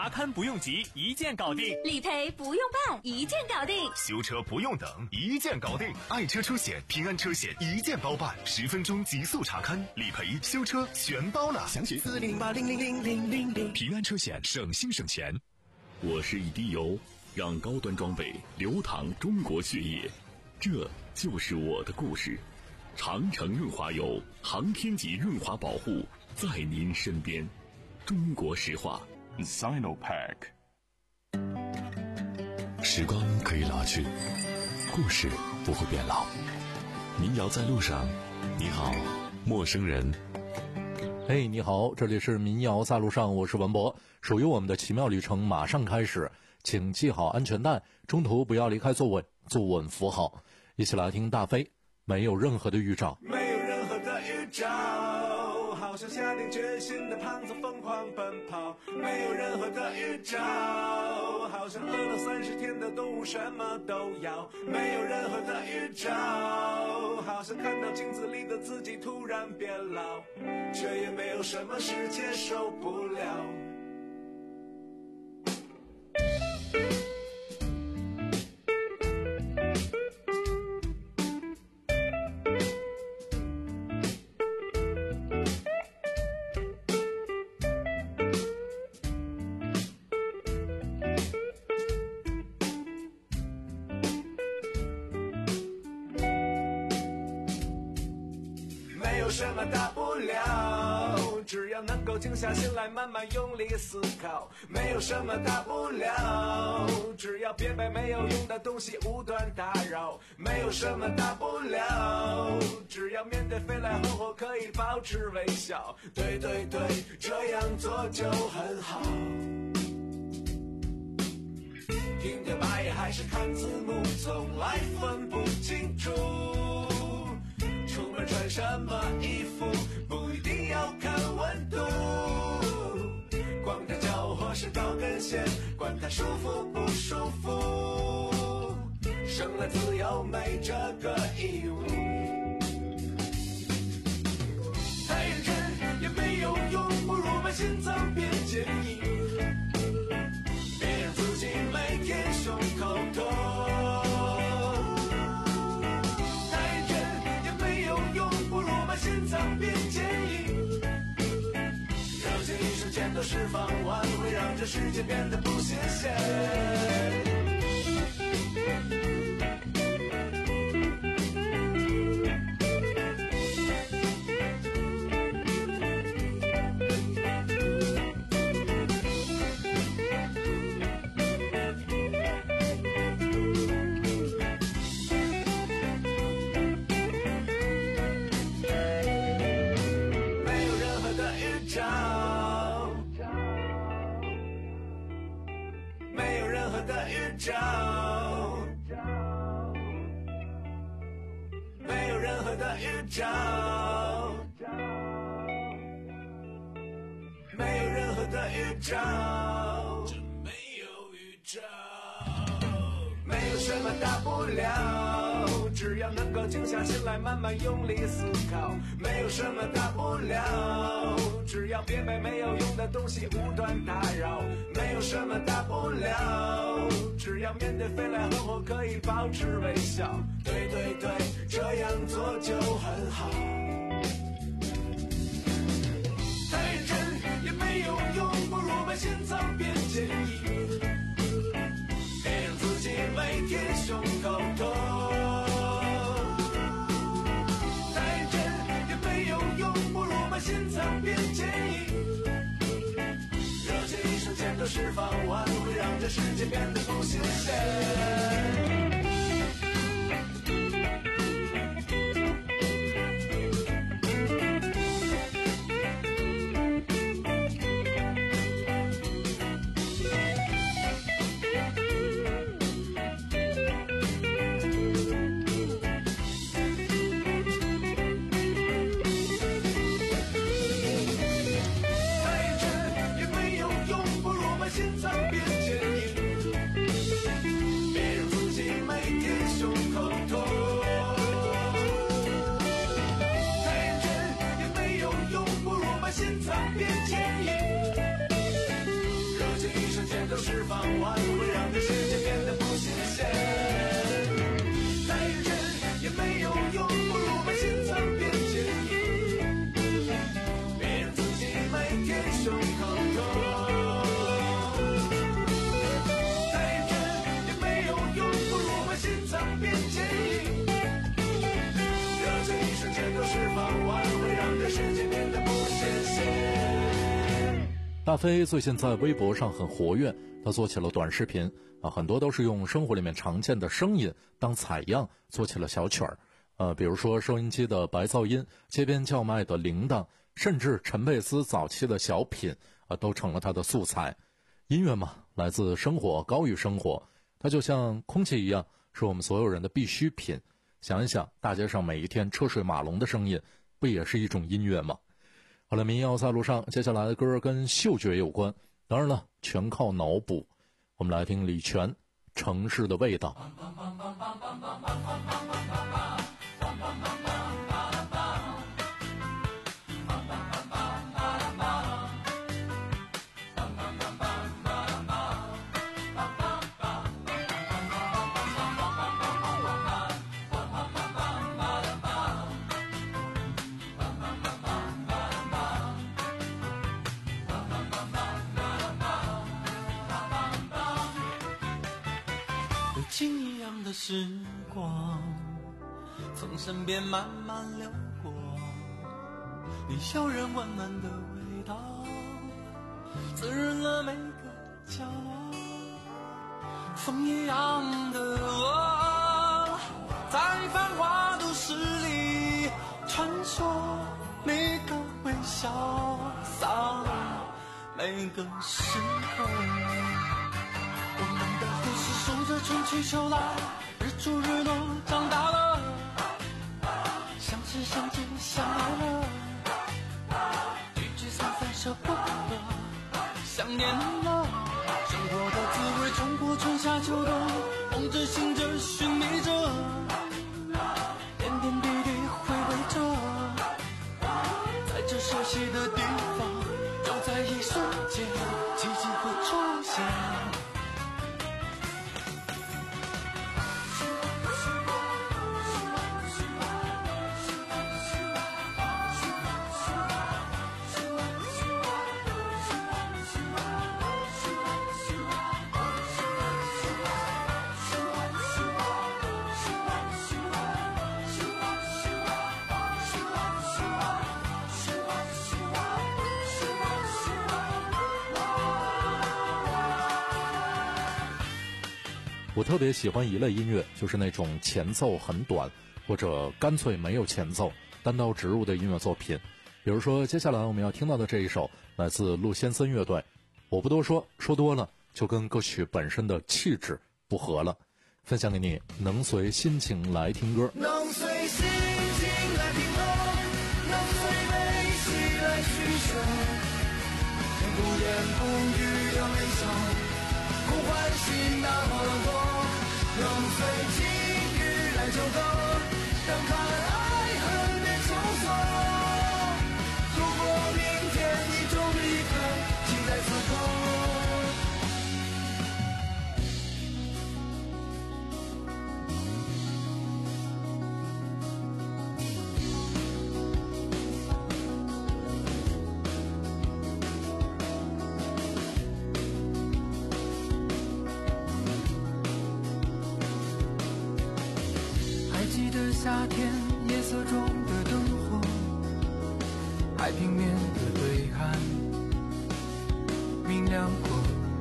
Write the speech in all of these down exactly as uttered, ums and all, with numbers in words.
查看不用急，一键搞定； 理赔不用办，一键搞定； 修车不用等，一键搞定。爱车车险、平安车险一键包办，十分钟极速查看，理赔、修车全包了。详询四零八零零零零零零。平安车险，省心省钱。 我是一滴油，让高端装备流淌中国血液，这就是我的故事。长城润滑油，航天级润滑保护，在您身边。中国石化 Sinopec。 时光可以老去，故事不会变老。民谣在路上，你好，陌生人。 嘿、hey, 你好，这里是民谣在路上，我是文博。属于我们的奇妙旅程马上开始，请系好安全带，中途不要离开座位，坐稳扶好。一起来听大飞，没有任何的预兆， 没有任何的预兆，好像下定决心的胖子疯狂奔跑，没有任何的预兆，好像饿了三十天的动物什么都要，没有任何的预兆，好像看到镜子里的自己突然变老，却也没有什么是接受不了。什么大不了，只要能够静下心来慢慢用力思考，没有什么大不了，只要别被没有用的东西无端打扰，没有什么大不了，只要面对飞来横祸可以保持微笑，对对对，这样做就很好。听着白夜还是看字幕，从来分不清楚出门穿什么衣服，不一定要看温度，光着脚或是高跟鞋，管它舒服不舒服，生了自由没这个义务。太认真也没有用，不如把心脏变坚硬，别让自己每天胸口痛。心脏变坚硬，热情一瞬间都释放完，会让这世界变得不新鲜。没有任何的预兆，没有任何的预兆，这没有预兆，没有什么大不了，只要能够静下心来慢慢用力思考，没有什么大不了，只要别被没有用的东西无端打扰，没有什么大不了，只要面对飞来横祸可以保持微笑，对对对，这样做就很好。太认真也没有用，不如把心脏变坚硬，别让自己每天胸口痛。太认真也没有用，不如把心脏变坚硬，热情一瞬间都释放完，会让这世界变得不新鲜。 一瞬间就释放完，会让这世界变得不新鲜。再认真也没有用，不如把心脏变坚硬，别让自己每天胸口痛。再认真也没有用，不如把心脏变坚硬，热情一瞬间就释放完，会让这世界变得不新鲜。 大飞最近在微博上很活跃，他做起了短视频啊，很多都是用生活里面常见的声音当采样做起了小曲儿，呃，比如说收音机的白噪音、街边叫卖的铃铛，甚至陈佩斯早期的小品啊，都成了他的素材。音乐嘛，来自生活，高于生活，它就像空气一样，是我们所有人的必需品。想一想，大街上每一天车水马龙的声音，不也是一种音乐吗？好了，民谣在路上，接下来的歌跟嗅觉有关，当然了，全靠脑补。我们来听李泉《城市的味道》。 情一样的时光从身边慢慢流过，你笑人温暖的味道滋润了每个角落。风一样的我在繁华都市里穿梭，每个微笑洒落每个时刻。我们的故事数着春去秋来，日出日落，长大了，相识相知相爱了，聚聚散散舍不得，想念了。生活的滋味冲过春夏秋冬，梦着醒着寻觅着，点点滴滴回味着，在这熟悉的地方，就在一瞬间，奇迹会出现。 我特别喜欢一类音乐，就是那种前奏很短，或者干脆没有前奏，单刀直入的音乐作品。比如说接下来我们要听到的这一首来自陆先森乐队，我不多说，说多了就跟歌曲本身的气质不合了。分享给你，能随心情来听歌， 能随心情来听歌，能随悲喜来取舍，不言不语的微笑，不欢喜那么多，能随境遇来纠葛，让看爱恨变秋色。如果明天你终离开，请在此刻。 夏天夜色中的灯火，海平面的对岸明亮过，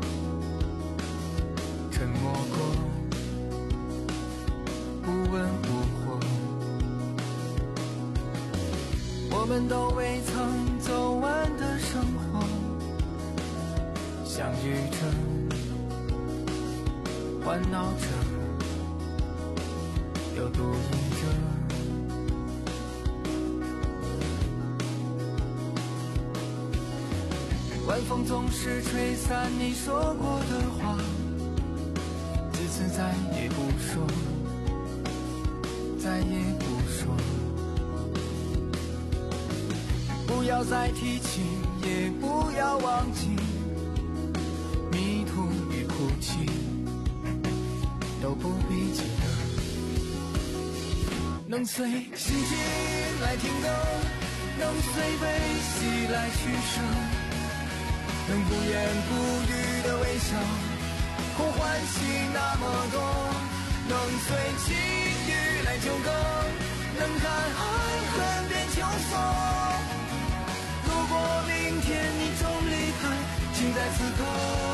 沉默过，不温不火。我们都未曾走完的生活，相遇着，欢闹着，又独饮着。晚风总是吹散你说过的话，自此再也不说，再也不说。不要再提起，也不要忘记，谜能随心情来听歌，能随悲喜来取舍，能不言不语的微笑，或欢喜那么多，能随境遇来纠葛，能看爱恨变秋色。如果明天你终离开，请在此刻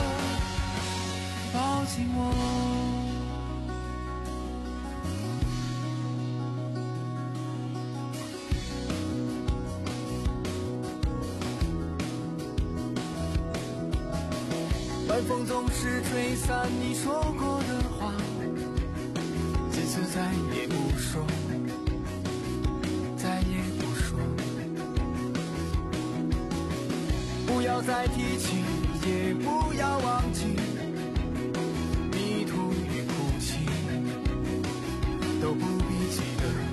抱紧我。晚风总是吹散你说过的话，这次再也不说，再也不说。不要再提起，也不要忘记，迷途与哭泣都不必记得。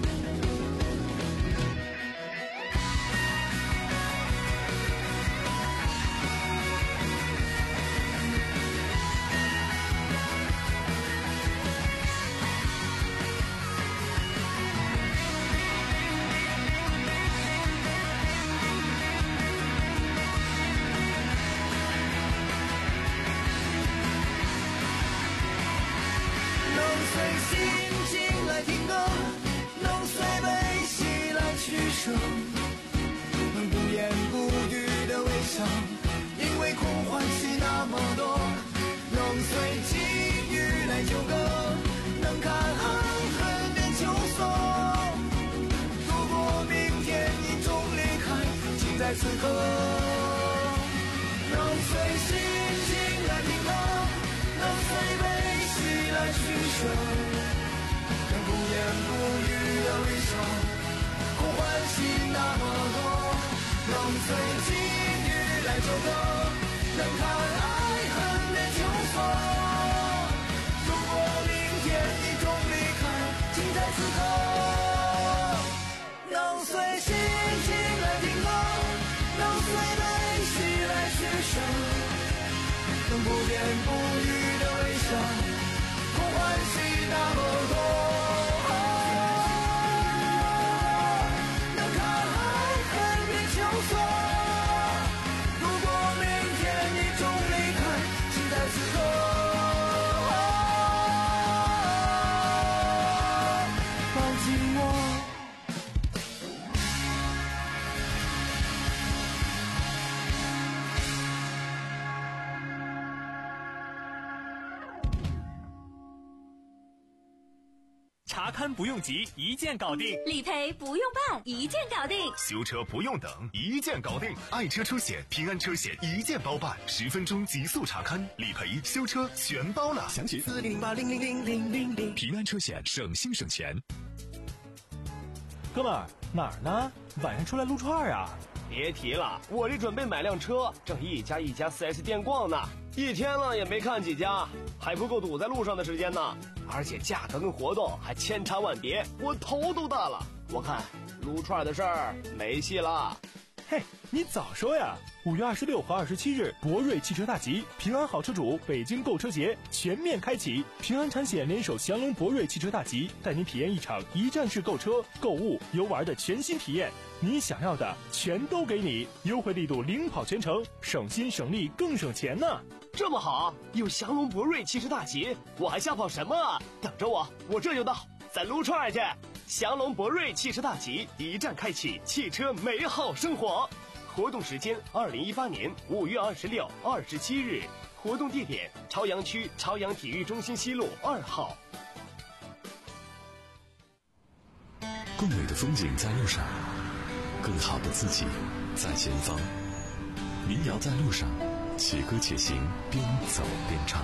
能不言不语的微笑，因为苦欢喜那么多，能随境遇来纠葛，能看爱恨变秋色。如果明天你终离开，请在此刻能随心情来听歌，能随悲喜来取舍，能不言不语的微笑，欢喜那么多，能随境遇来纠葛，能看爱恨变秋色。如果明天你终离开，请在此刻能随心情来听歌，能随悲喜来取舍，能不言不语的微笑，或欢喜那么多。 查勘不用急，一键搞定； 理赔不用办，一键搞定； 修车不用等，一键搞定。爱车出险，平安车险一键包办，十分钟极速查勘，理赔、修车全包了。详询四零零八零零零零零零。平安车险，省心省钱。 哥们儿，哪儿呢？晚上出来撸串啊？ 别提了，我这准备买辆车，正一家一家 四 S 店逛呢，一天了也没看几家，还不够堵在路上的时间呢。而且价格跟活动还千差万别，我头都大了。我看撸串的事儿没戏了。 嘿，你早说呀！五月二十六和二十七日，博瑞汽车大集，平安好车主北京购车节全面开启。平安产险联手祥龙博瑞汽车大集，带您体验一场一站式购车、购物、游玩的全新体验。你想要的全都给你，优惠力度领跑全程，省心省力更省钱呢。 这么好，有祥龙博瑞汽车大集，我还吓跑什么啊？等着我，我这就到，咱撸串去。祥龙博瑞汽车大集一站开启汽车美好生活，活动时间二零一八年五月二十六、二十七日，活动地点朝阳区朝阳体育中心西路二号。 更美的风景在路上，更好的自己在前方。民谣在路上，且歌且行，边走边唱。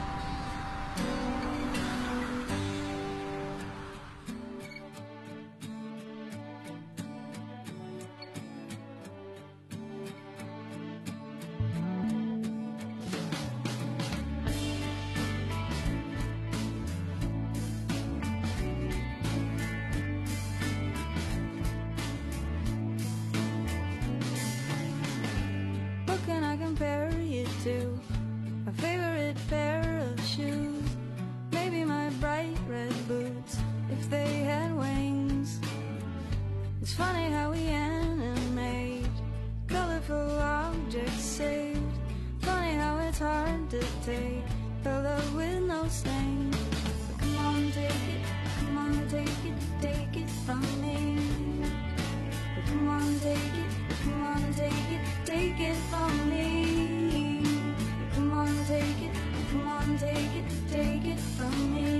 A favorite pair of shoes, maybe my bright red boots if they had wings. take a love with no stain. Come on, take it, come on, take it, take it from me. Come on, take it, come on, take it, take it from me. Come on, take it, come on, take it, take it from me.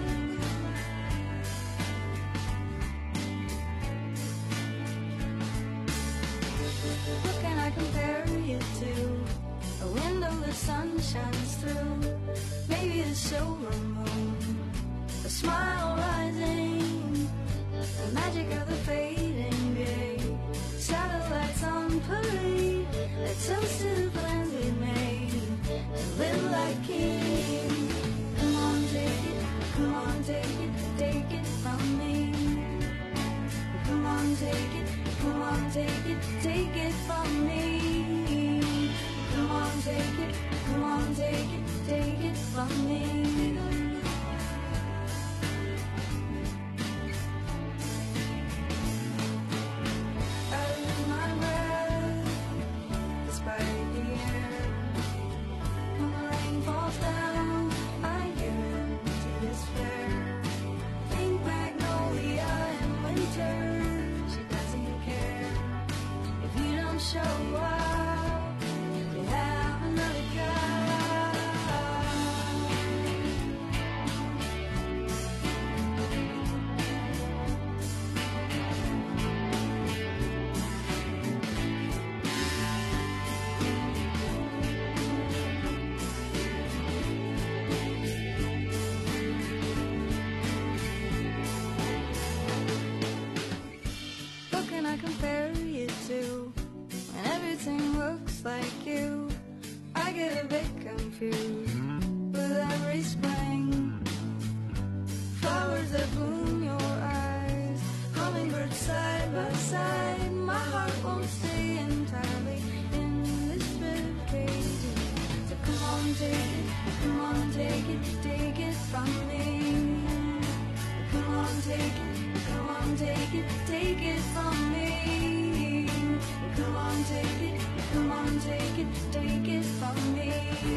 What can I compare you to? A window the sun shines through. Maybe a silver moon, a smile rising, the magic of the fading day. Satellites on parade, let's toast to the plans we made and live like kings. Come on, take it, come on, take it, take it from me. Come on, take it, come on, take it, take it from me. Come on, take it, come on, take it, take it from me. Like you, I get a bit confused with every spring. Flowers that bloom your eyes, hummingbirds side by side. My heart won't stay entirely in this bed cage. So come on, take it, come on, take it, take it from me. Come on, take it, come on, take it, take it from me. Come on, take it. Come on, take it, take it from me.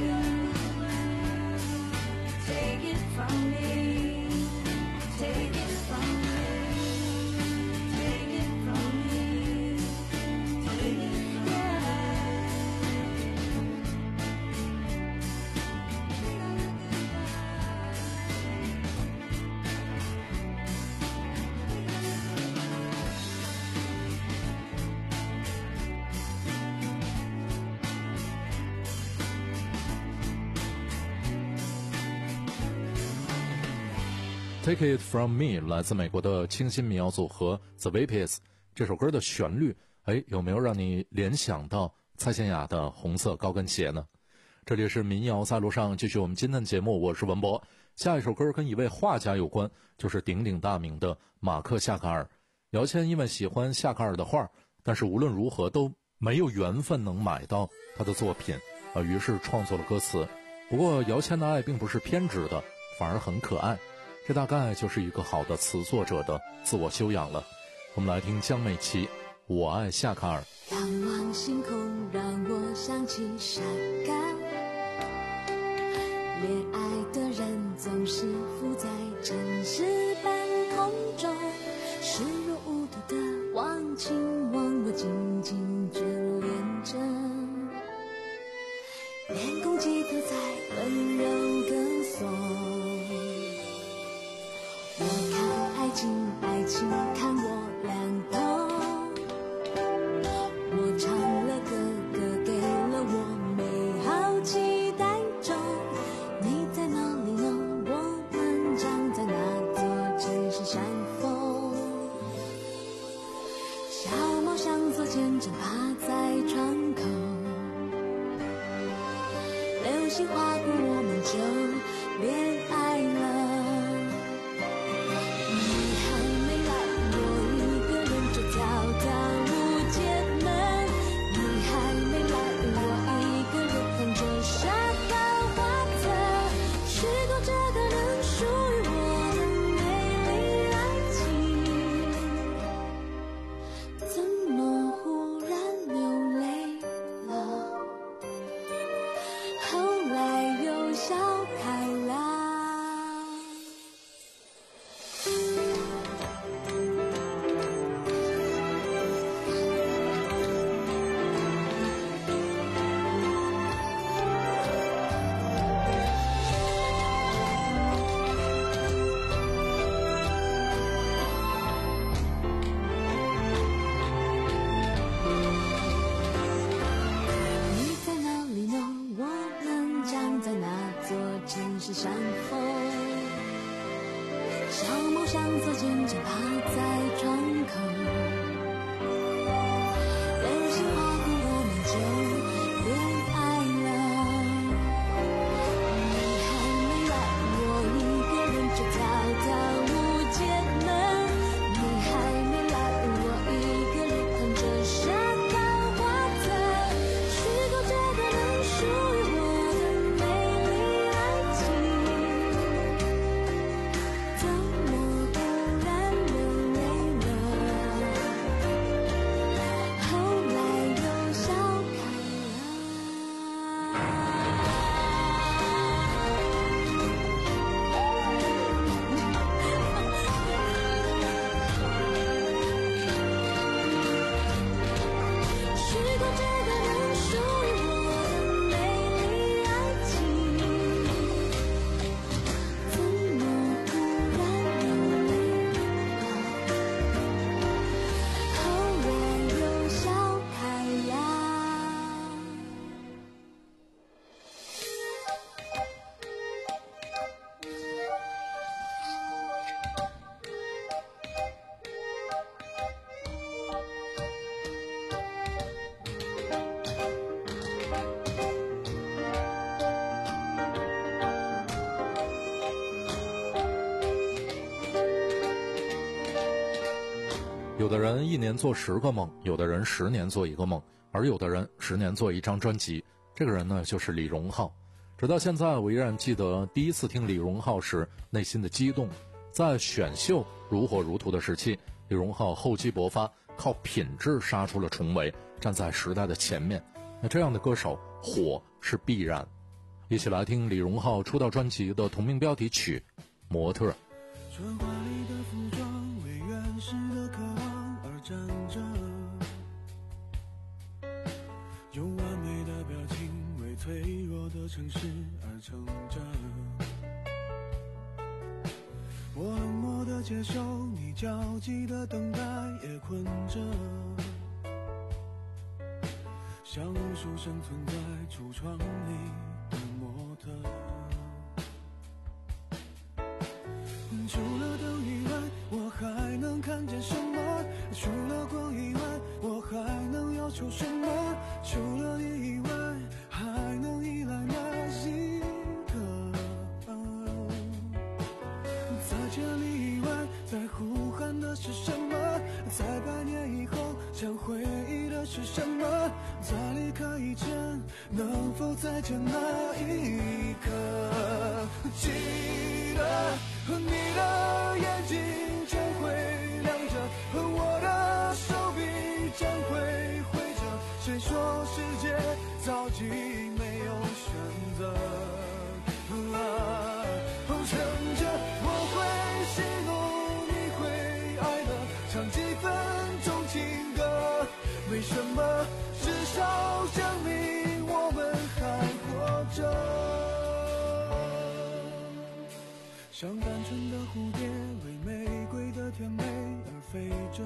Take it from me. Take it from me. Take it from me. Take it, yeah. Take It From Me 来自美国的清新民谣组合 The Vapors， 这首歌的旋律，哎，有没有让你联想到蔡健雅的红色高跟鞋呢？这里是民谣在路上，继续我们今天的节目，我是文博。下一首歌跟一位画家有关，就是鼎鼎大名的马克夏卡尔。姚谦因为喜欢夏卡尔的画，但是无论如何都没有缘分能买到他的作品，呃，于是创作了歌词。不过姚谦的爱并不是偏执的，反而很可爱。这大概就是一个好的词作者的自我修养了。我们来听江美琪《我爱夏卡尔》。 仰望星空让我想起夏卡尔，恋爱的人总是浮在城市半空中，视若无睹的忘情忘我紧紧眷恋着，连公鸡都在温柔歌颂。我看爱情，爱情看我两头。我唱了歌，歌给了我美好期待中。你在城市相逢。小梦想做见证，趴在窗口，流星划过我们就恋爱了。你还没来，我一个人就跳跳舞街门。你还没来，我一个人看着沙滩花色，虚构这个能属于我的美丽爱情，怎么忽然流泪了？后来又笑开虚构这个能属于我的美丽爱情，怎么忽然流泪了？后来又笑开呀。 有的人一年做十个梦，有的人十年做一个梦，而有的人十年做一张专辑。这个人呢，就是李荣浩。直到现在，我依然记得第一次听李荣浩时内心的激动。在选秀如火如荼的时期，李荣浩厚积薄发，靠品质杀出了重围，站在时代的前面。那这样的歌手火是必然。一起来听李荣浩出道专辑的同名标题曲《模特》。 春华里的服装为原始的渴望而站着，用完美的表情为脆弱的城市而撑着。我冷漠的接受你焦急的等待，也困着，像无数生存在橱窗里的模特。除了灯以外，我还能看见什么？除了光以外，我还能要求什么？除了你以外，还能依赖哪一个？在千里以外，在呼喊的是什么？在百年以后，想回忆的是什么？在离开以前，能否再见那一刻？记得你的眼睛将会亮着，我的手臂将会挥着。谁说世界早已没有选择？啊，趁着我会喜怒，你会哀乐，唱几分钟情歌。为什么？至少证明我们还活着。像单纯的蝴蝶为玫瑰的甜美而飞着，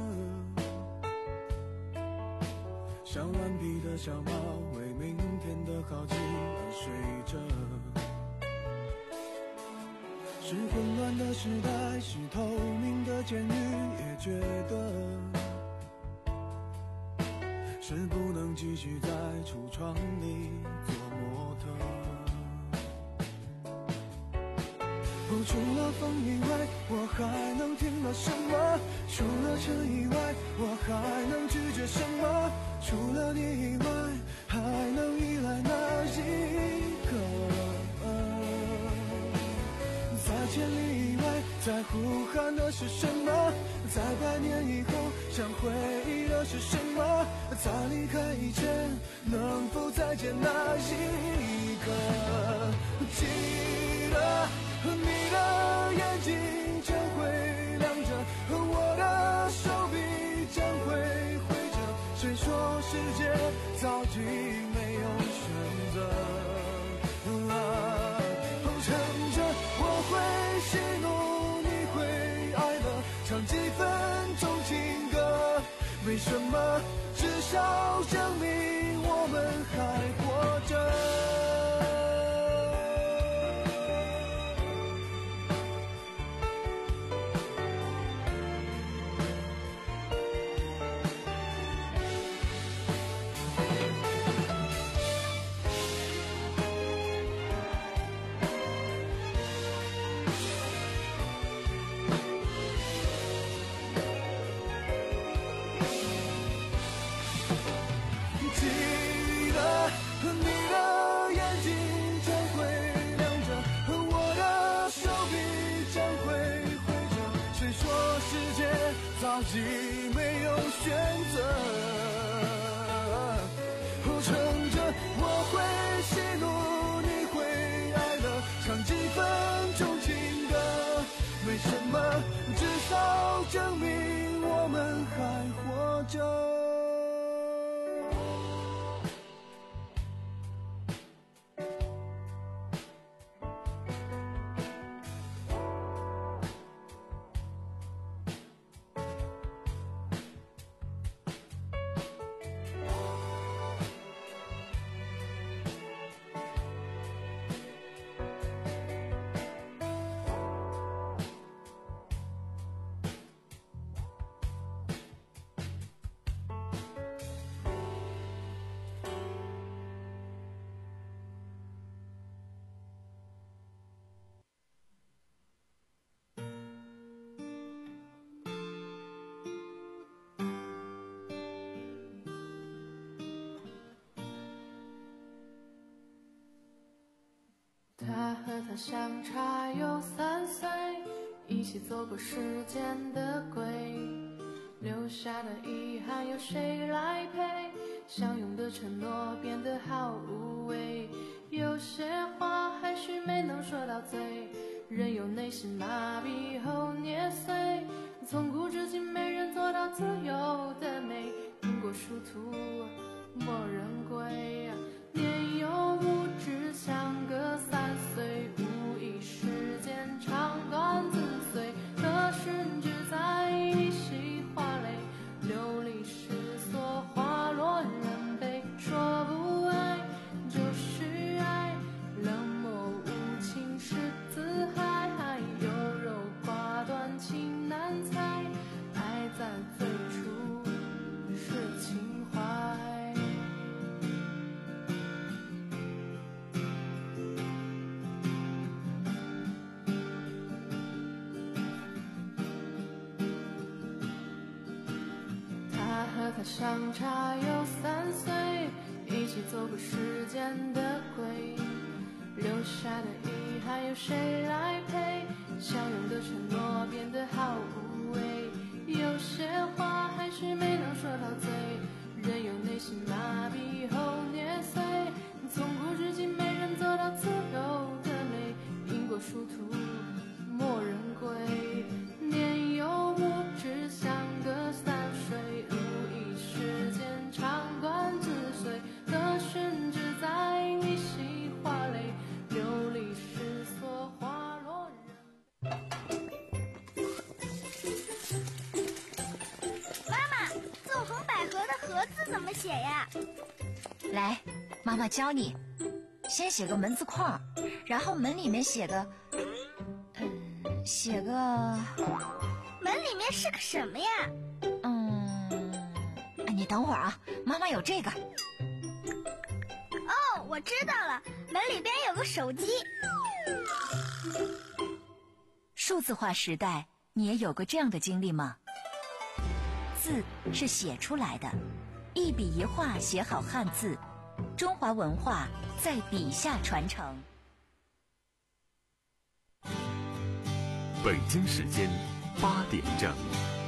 像顽皮的小猫为明天的好奇而睡着。是混乱的时代，是透明的监狱，也觉得是不能继续在橱窗里做模特。哦，除了风以外，我还能听到什么？除了尘以外，我还能拒绝什么？除了你以外，还能依赖哪一个？在千里以外，在呼喊的是什么？在百年以后，想回忆的是什么？在离开以前，能否再见那一刻？记得你的眼睛将会亮着，我的手臂将会挥着。谁说世界早已没有选择？啊，趁着我会喜怒，你会哀乐，唱几分钟情歌。为什么？至少证明我们还活着。 己没有选择。撑着我会喜怒，你会哀乐，唱几分钟情歌，为什么？至少证明我们还活着。 他和她相差有三岁，一起走过时间的轨，留下的遗憾有谁来陪？相拥的承诺变得好无味，有些话还是没能说到嘴，任由内心麻痹后捏碎。从古至今没人做到自由的美，因果殊途莫人归。年幼无知相隔三岁，无意时间长短自随，可甚至在一袭花蕾，流离失所，花落人悲。说不爱就是爱，冷漠无情是自害，优柔寡断情难猜，爱在最初是情怀。和他相差有三岁，一起走过时间的轨，留下的遗憾有谁来陪？相拥的承诺变得好无味，有些话还是没能说到嘴，任由内心麻痹后捏碎。从古至今没人做到自由的美，因果殊途莫人归。年幼无知相隔三岁，时间长短自随，可甚至在一袭花蕾，流离失所，花落人。 妈妈，纵横捭阖的阖字怎么写呀？ 来，妈妈教你。先写个门字框，然后门里面写个，嗯，写个。 门里面是个什么呀？ 你等会儿啊，妈妈有这个。 哦，我知道了，门里边有个手机。 数字化时代，你也有过这样的经历吗？字是写出来的，一笔一画写好汉字，中华文化在笔下传承。 北京时间八点整。